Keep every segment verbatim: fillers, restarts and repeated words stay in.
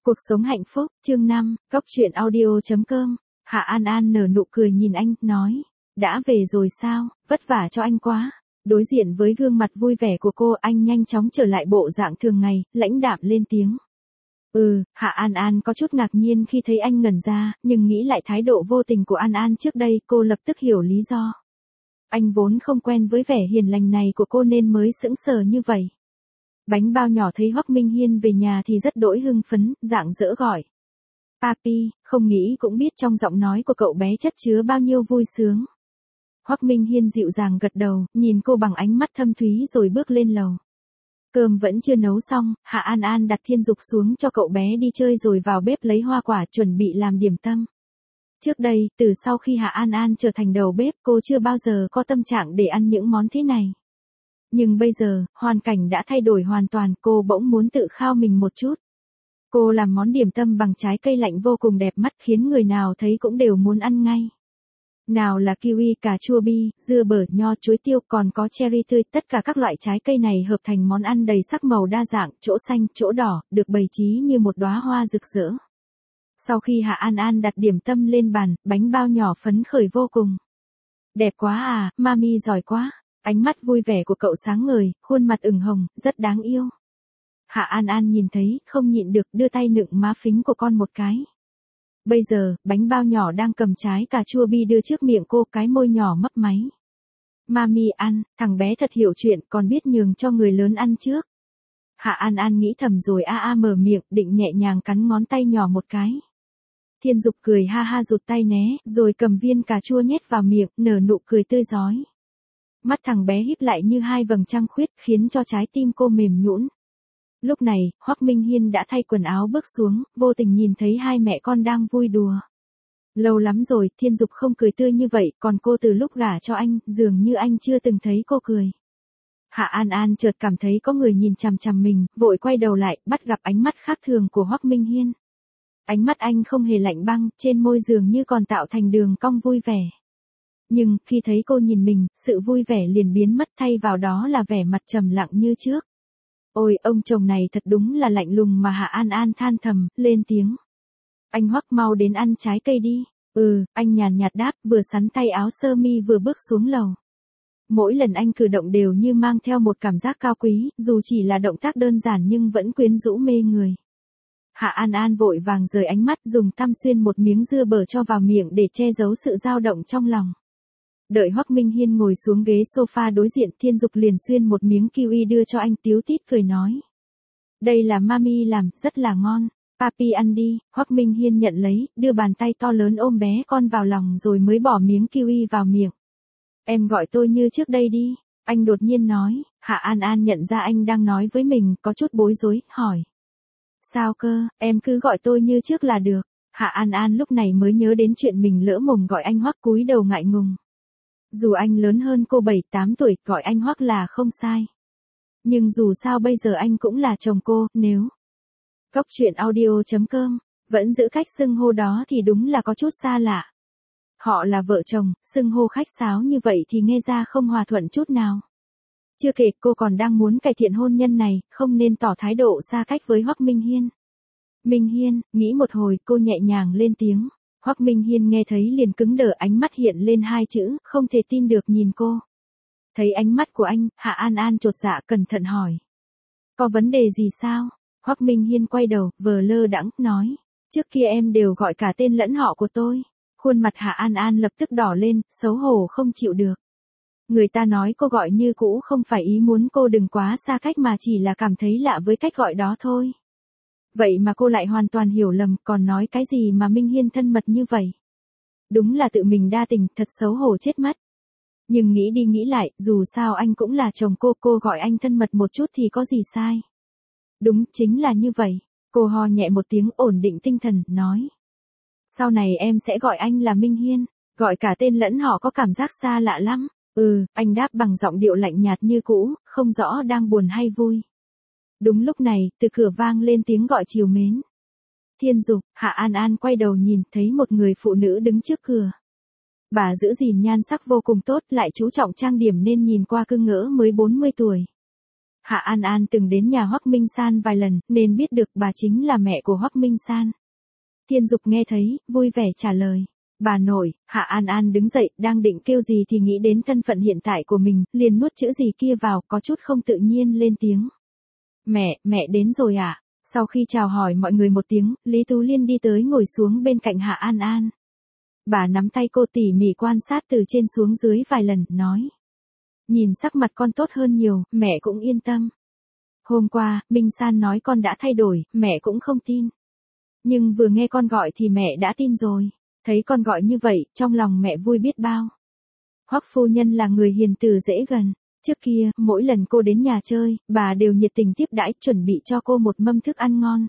Cuộc sống hạnh phúc, chương năm, góc truyện audio.com. Hạ An An nở nụ cười nhìn anh, nói. Đã về rồi sao, vất vả cho anh quá. Đối diện với gương mặt vui vẻ của cô, anh nhanh chóng trở lại bộ dạng thường ngày, lãnh đạm lên tiếng. Ừ, Hạ An An có chút ngạc nhiên khi thấy anh ngẩn ra, nhưng nghĩ lại thái độ vô tình của An An trước đây, cô lập tức hiểu lý do. Anh vốn không quen với vẻ hiền lành này của cô nên mới sững sờ như vậy. Bánh bao nhỏ thấy Hoắc Minh Hiên về nhà thì rất đỗi hưng phấn, rạng rỡ gọi. Papi, không nghĩ cũng biết trong giọng nói của cậu bé chất chứa bao nhiêu vui sướng. Hoắc Minh Hiên dịu dàng gật đầu, nhìn cô bằng ánh mắt thâm thúy rồi bước lên lầu. Cơm vẫn chưa nấu xong, Hạ An An đặt Thiên Dục xuống cho cậu bé đi chơi rồi vào bếp lấy hoa quả chuẩn bị làm điểm tâm. Trước đây, từ sau khi Hạ An An trở thành đầu bếp, cô chưa bao giờ có tâm trạng để ăn những món thế này. Nhưng bây giờ, hoàn cảnh đã thay đổi hoàn toàn, cô bỗng muốn tự khao mình một chút. Cô làm món điểm tâm bằng trái cây lạnh vô cùng đẹp mắt khiến người nào thấy cũng đều muốn ăn ngay. Nào là kiwi, cà chua bi, dưa bở, nho, chuối tiêu, còn có cherry tươi, tất cả các loại trái cây này hợp thành món ăn đầy sắc màu đa dạng, chỗ xanh, chỗ đỏ, được bày trí như một đóa hoa rực rỡ. Sau khi Hạ An An đặt điểm tâm lên bàn, bánh bao nhỏ phấn khởi vô cùng. Đẹp quá à, mami giỏi quá. Ánh mắt vui vẻ của cậu sáng ngời, khuôn mặt ửng hồng, rất đáng yêu. Hạ An An nhìn thấy, không nhịn được đưa tay nựng má phính của con một cái. Bây giờ, bánh bao nhỏ đang cầm trái cà chua bi đưa trước miệng cô, cái môi nhỏ mấp máy. Mami ăn, thằng bé thật hiểu chuyện, còn biết nhường cho người lớn ăn trước. Hạ An An nghĩ thầm rồi a a mở miệng, định nhẹ nhàng cắn ngón tay nhỏ một cái. Thiên Dục cười ha ha rụt tay né, rồi cầm viên cà chua nhét vào miệng, nở nụ cười tươi rói. Mắt thằng bé híp lại như hai vầng trăng khuyết, khiến cho trái tim cô mềm nhũn. Lúc này, Hoắc Minh Hiên đã thay quần áo bước xuống, vô tình nhìn thấy hai mẹ con đang vui đùa. Lâu lắm rồi, Thiên Dục không cười tươi như vậy, còn cô từ lúc gả cho anh, dường như anh chưa từng thấy cô cười. Hạ An An chợt cảm thấy có người nhìn chằm chằm mình, vội quay đầu lại, bắt gặp ánh mắt khác thường của Hoắc Minh Hiên. Ánh mắt anh không hề lạnh băng, trên môi dường như còn tạo thành đường cong vui vẻ. Nhưng, khi thấy cô nhìn mình, sự vui vẻ liền biến mất, thay vào đó là vẻ mặt trầm lặng như trước. Ôi, ông chồng này thật đúng là lạnh lùng mà Hạ An An than thầm, lên tiếng. Anh Hoắc mau đến ăn trái cây đi. Ừ, anh nhàn nhạt đáp, vừa sắn tay áo sơ mi vừa bước xuống lầu. Mỗi lần anh cử động đều như mang theo một cảm giác cao quý, dù chỉ là động tác đơn giản nhưng vẫn quyến rũ mê người. Hạ An An vội vàng rời ánh mắt, dùng tăm xuyên một miếng dưa bở cho vào miệng để che giấu sự dao động trong lòng. Đợi Hoắc Minh Hiên ngồi xuống ghế sofa đối diện, Thiên Dục liền xuyên một miếng kiwi đưa cho anh, tíu tít cười nói. Đây là mami làm, rất là ngon. Papi ăn đi. Hoắc Minh Hiên nhận lấy, đưa bàn tay to lớn ôm bé con vào lòng rồi mới bỏ miếng kiwi vào miệng. Em gọi tôi như trước đây đi. Anh đột nhiên nói. Hạ An An nhận ra anh đang nói với mình, có chút bối rối, hỏi. Sao cơ, em cứ gọi tôi như trước là được. Hạ An An lúc này mới nhớ đến chuyện mình lỡ mồm gọi anh Hoắc, cúi đầu ngại ngùng. Dù anh lớn hơn cô bảy tám tuổi, gọi anh Hoắc là không sai. Nhưng dù sao bây giờ anh cũng là chồng cô, nếu góc truyện audio.com vẫn giữ cách xưng hô đó thì đúng là có chút xa lạ. Họ là vợ chồng, xưng hô khách sáo như vậy thì nghe ra không hòa thuận chút nào. Chưa kể cô còn đang muốn cải thiện hôn nhân này, không nên tỏ thái độ xa cách với Hoắc Minh Hiên. Minh Hiên, nghĩ một hồi, cô nhẹ nhàng lên tiếng. Hoắc Minh Hiên nghe thấy liền cứng đờ, ánh mắt hiện lên hai chữ, không thể tin được nhìn cô. Thấy ánh mắt của anh, Hạ An An chột dạ cẩn thận hỏi. Có vấn đề gì sao? Hoắc Minh Hiên quay đầu, vờ lơ đãng, nói. Trước kia em đều gọi cả tên lẫn họ của tôi. Khuôn mặt Hạ An An lập tức đỏ lên, xấu hổ không chịu được. Người ta nói cô gọi như cũ không phải ý muốn cô đừng quá xa cách mà chỉ là cảm thấy lạ với cách gọi đó thôi. Vậy mà cô lại hoàn toàn hiểu lầm, còn nói cái gì mà Minh Hiên thân mật như vậy. Đúng là tự mình đa tình, thật xấu hổ chết mất. Nhưng nghĩ đi nghĩ lại, dù sao anh cũng là chồng cô, cô gọi anh thân mật một chút thì có gì sai. Đúng, chính là như vậy. Cô ho nhẹ một tiếng, ổn định tinh thần, nói. Sau này em sẽ gọi anh là Minh Hiên, gọi cả tên lẫn họ có cảm giác xa lạ lắm. Ừ, anh đáp bằng giọng điệu lạnh nhạt như cũ, không rõ đang buồn hay vui. Đúng lúc này, từ cửa vang lên tiếng gọi trìu mến. Thiên Dục. Hạ An An quay đầu nhìn, thấy một người phụ nữ đứng trước cửa. Bà giữ gìn nhan sắc vô cùng tốt, lại chú trọng trang điểm nên nhìn qua cưng ngỡ mới bốn mươi tuổi. Hạ An An từng đến nhà Hoắc Minh San vài lần, nên biết được bà chính là mẹ của Hoắc Minh San. Thiên Dục nghe thấy, vui vẻ trả lời. Bà nội. Hạ An An đứng dậy, đang định kêu gì thì nghĩ đến thân phận hiện tại của mình, liền nuốt chữ gì kia vào, có chút không tự nhiên lên tiếng. Mẹ, mẹ đến rồi à? Sau khi chào hỏi mọi người một tiếng, Lý Tú Liên đi tới ngồi xuống bên cạnh Hạ An An. Bà nắm tay cô tỉ mỉ quan sát từ trên xuống dưới vài lần, nói. Nhìn sắc mặt con tốt hơn nhiều, mẹ cũng yên tâm. Hôm qua, Minh San nói con đã thay đổi, mẹ cũng không tin. Nhưng vừa nghe con gọi thì mẹ đã tin rồi. Thấy con gọi như vậy, trong lòng mẹ vui biết bao. Hoắc phu nhân là người hiền từ dễ gần. Trước kia, mỗi lần cô đến nhà chơi, bà đều nhiệt tình tiếp đãi, chuẩn bị cho cô một mâm thức ăn ngon.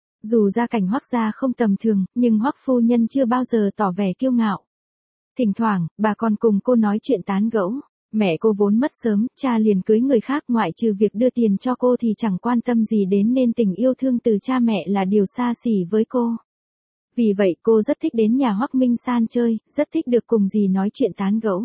Dù gia cảnh Hoắc gia không tầm thường, nhưng Hoắc phu nhân chưa bao giờ tỏ vẻ kiêu ngạo. Thỉnh thoảng, bà còn cùng cô nói chuyện tán gẫu. Mẹ cô vốn mất sớm, cha liền cưới người khác, ngoại trừ việc đưa tiền cho cô thì chẳng quan tâm gì đến, nên tình yêu thương từ cha mẹ là điều xa xỉ với cô. Vì vậy cô rất thích đến nhà Hoắc Minh San chơi, rất thích được cùng dì nói chuyện tán gẫu.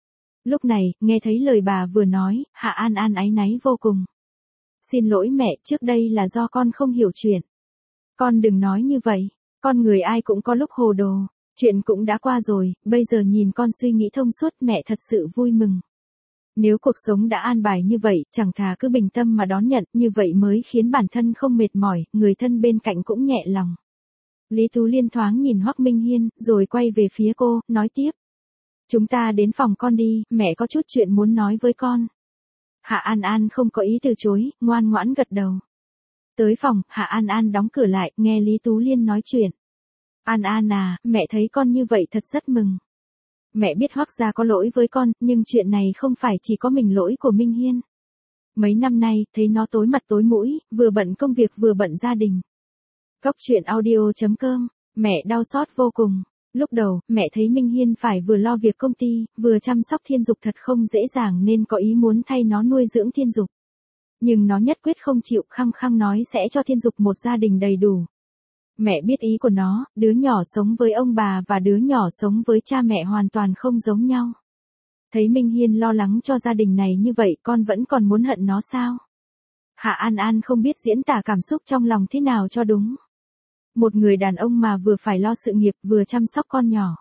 Lúc này, nghe thấy lời bà vừa nói, Hạ An An áy náy vô cùng. Xin lỗi mẹ, trước đây là do con không hiểu chuyện. Con đừng nói như vậy, con người ai cũng có lúc hồ đồ, chuyện cũng đã qua rồi, bây giờ nhìn con suy nghĩ thông suốt, mẹ thật sự vui mừng. Nếu cuộc sống đã an bài như vậy, chẳng thà cứ bình tâm mà đón nhận, như vậy mới khiến bản thân không mệt mỏi, người thân bên cạnh cũng nhẹ lòng. Lý Tú Liên thoáng nhìn Hoắc Minh Hiên, rồi quay về phía cô, nói tiếp. Chúng ta đến phòng con đi, mẹ có chút chuyện muốn nói với con. Hạ An An không có ý từ chối, ngoan ngoãn gật đầu. Tới phòng, Hạ An An đóng cửa lại, nghe Lý Tú Liên nói chuyện. An An à, mẹ thấy con như vậy thật rất mừng. Mẹ biết Hoắc gia có lỗi với con, nhưng chuyện này không phải chỉ có mình lỗi của Minh Hiên. Mấy năm nay, thấy nó tối mặt tối mũi, vừa bận công việc vừa bận gia đình. Cóc truyện audio chấm com, mẹ đau xót vô cùng. Lúc đầu, mẹ thấy Minh Hiên phải vừa lo việc công ty, vừa chăm sóc Thiên Dục thật không dễ dàng nên có ý muốn thay nó nuôi dưỡng Thiên Dục. Nhưng nó nhất quyết không chịu, khăng khăng nói sẽ cho Thiên Dục một gia đình đầy đủ. Mẹ biết ý của nó, đứa nhỏ sống với ông bà và đứa nhỏ sống với cha mẹ hoàn toàn không giống nhau. Thấy Minh Hiên lo lắng cho gia đình này như vậy, con vẫn còn muốn hận nó sao? Hạ An An không biết diễn tả cảm xúc trong lòng thế nào cho đúng. Một người đàn ông mà vừa phải lo sự nghiệp vừa chăm sóc con nhỏ.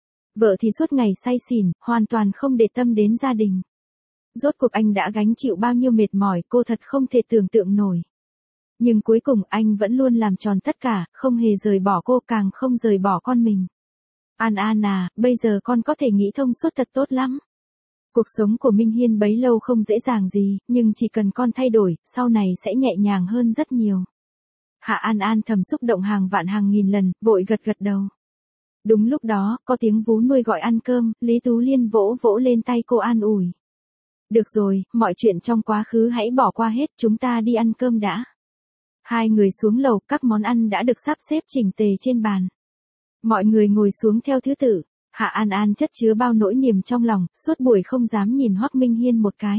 Vợ thì suốt ngày say xỉn, hoàn toàn không để tâm đến gia đình. Rốt cuộc anh đã gánh chịu bao nhiêu mệt mỏi, cô thật không thể tưởng tượng nổi. Nhưng cuối cùng anh vẫn luôn làm tròn tất cả, không hề rời bỏ cô, càng không rời bỏ con mình. An An à, bây giờ con có thể nghĩ thông suốt thật tốt lắm. Cuộc sống của Minh Hiên bấy lâu không dễ dàng gì, nhưng chỉ cần con thay đổi, sau này sẽ nhẹ nhàng hơn rất nhiều. Hạ An An thầm xúc động hàng vạn hàng nghìn lần, vội gật gật đầu. Đúng lúc đó, có tiếng vú nuôi gọi ăn cơm, Lý Tú Liên vỗ vỗ lên tay cô an ủi. Được rồi, mọi chuyện trong quá khứ hãy bỏ qua hết, chúng ta đi ăn cơm đã. Hai người xuống lầu, các món ăn đã được sắp xếp chỉnh tề trên bàn. Mọi người ngồi xuống theo thứ tự. Hạ An An chất chứa bao nỗi niềm trong lòng, suốt buổi không dám nhìn Hoắc Minh Hiên một cái.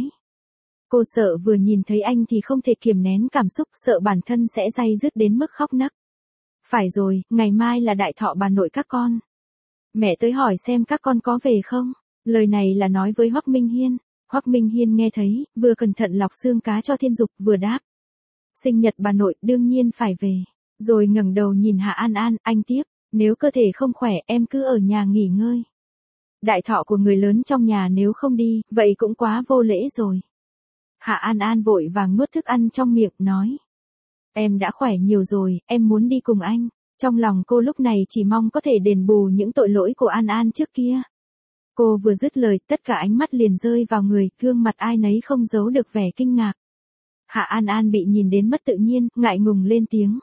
Cô sợ vừa nhìn thấy anh thì không thể kiềm nén cảm xúc, sợ bản thân sẽ day dứt đến mức khóc nấc. Phải rồi, ngày mai là đại thọ bà nội các con. Mẹ tới hỏi xem các con có về không? Lời này là nói với Hoắc Minh Hiên. Hoắc Minh Hiên nghe thấy, vừa cẩn thận lọc xương cá cho Thiên Dục, vừa đáp. Sinh nhật bà nội, đương nhiên phải về. Rồi ngẩng đầu nhìn Hạ An An, anh tiếp. Nếu cơ thể không khỏe, em cứ ở nhà nghỉ ngơi. Đại thọ của người lớn trong nhà nếu không đi, vậy cũng quá vô lễ rồi. Hạ An An vội vàng nuốt thức ăn trong miệng, nói. Em đã khỏe nhiều rồi, em muốn đi cùng anh. Trong lòng cô lúc này chỉ mong có thể đền bù những tội lỗi của An An trước kia. Cô vừa dứt lời, tất cả ánh mắt liền rơi vào người, gương mặt ai nấy không giấu được vẻ kinh ngạc. Hạ An An bị nhìn đến mất tự nhiên, ngại ngùng lên tiếng.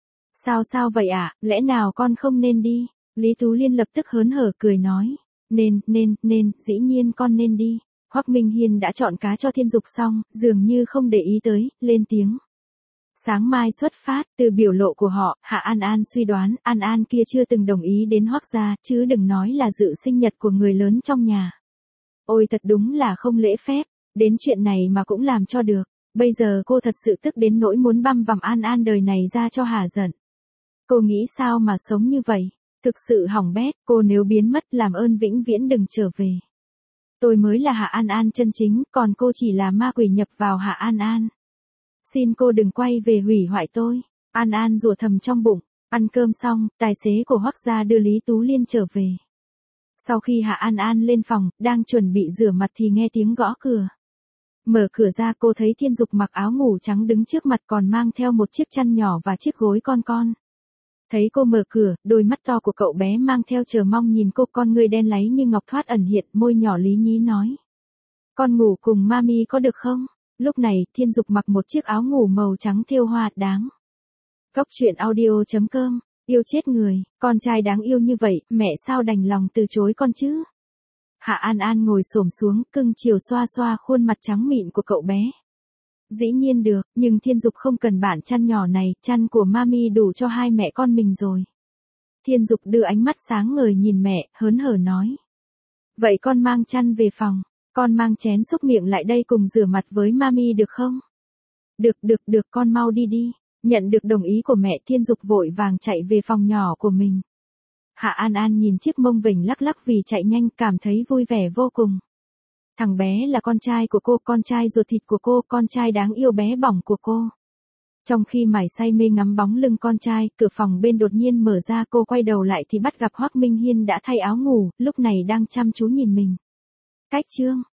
Sao sao vậy ạ, à? Lẽ nào con không nên đi? Lý Tú Liên lập tức hớn hở cười nói. Nên, nên, nên, dĩ nhiên con nên đi. Hoắc Minh Hiên đã chọn cá cho Thiên Dục xong, dường như không để ý tới, lên tiếng. Sáng mai xuất phát, từ biểu lộ của họ, Hạ An An suy đoán, An An kia chưa từng đồng ý đến Hoắc gia, chứ đừng nói là dự sinh nhật của người lớn trong nhà. Ôi thật đúng là không lễ phép, đến chuyện này mà cũng làm cho được. Bây giờ cô thật sự tức đến nỗi muốn băm vằm An An đời này ra cho hả giận. Cô nghĩ sao mà sống như vậy? Thực sự hỏng bét, cô nếu biến mất làm ơn vĩnh viễn đừng trở về. Tôi mới là Hạ An An chân chính, còn cô chỉ là ma quỷ nhập vào Hạ An An. Xin cô đừng quay về hủy hoại tôi. An An rủa thầm trong bụng. Ăn cơm xong, tài xế của Hoắc gia đưa Lý Tú Liên trở về. Sau khi Hạ An An lên phòng, đang chuẩn bị rửa mặt thì nghe tiếng gõ cửa. Mở cửa ra cô thấy Thiên Dục mặc áo ngủ trắng đứng trước mặt còn mang theo một chiếc chăn nhỏ và chiếc gối con con. Thấy cô mở cửa, đôi mắt to của cậu bé mang theo chờ mong nhìn cô, con người đen láy như ngọc thoát ẩn hiện, môi nhỏ lý nhí nói. Con ngủ cùng mami có được không? Lúc này, Thiên Dục mặc một chiếc áo ngủ màu trắng thêu hoa đáng. Góc truyện audio chấm com, yêu chết người, con trai đáng yêu như vậy, mẹ sao đành lòng từ chối con chứ? Hạ An An ngồi xổm xuống, cưng chiều xoa xoa khuôn mặt trắng mịn của cậu bé. Dĩ nhiên được, nhưng Thiên Dục không cần bản chăn nhỏ này, chăn của mami đủ cho hai mẹ con mình rồi. Thiên Dục đưa ánh mắt sáng ngời nhìn mẹ, hớn hở nói. Vậy con mang chăn về phòng, con mang chén xúc miệng lại đây cùng rửa mặt với mami được không? Được được được, con mau đi đi. Nhận được đồng ý của mẹ, Thiên Dục vội vàng chạy về phòng nhỏ của mình. Hạ An An nhìn chiếc mông vểnh lắc lắc vì chạy nhanh, cảm thấy vui vẻ vô cùng. Thằng bé là con trai của cô, con trai ruột thịt của cô, con trai đáng yêu bé bỏng của cô. Trong khi mải say mê ngắm bóng lưng con trai, cửa phòng bên đột nhiên mở ra, cô quay đầu lại thì bắt gặp Hoắc Minh Hiên đã thay áo ngủ, lúc này đang chăm chú nhìn mình. Cách chương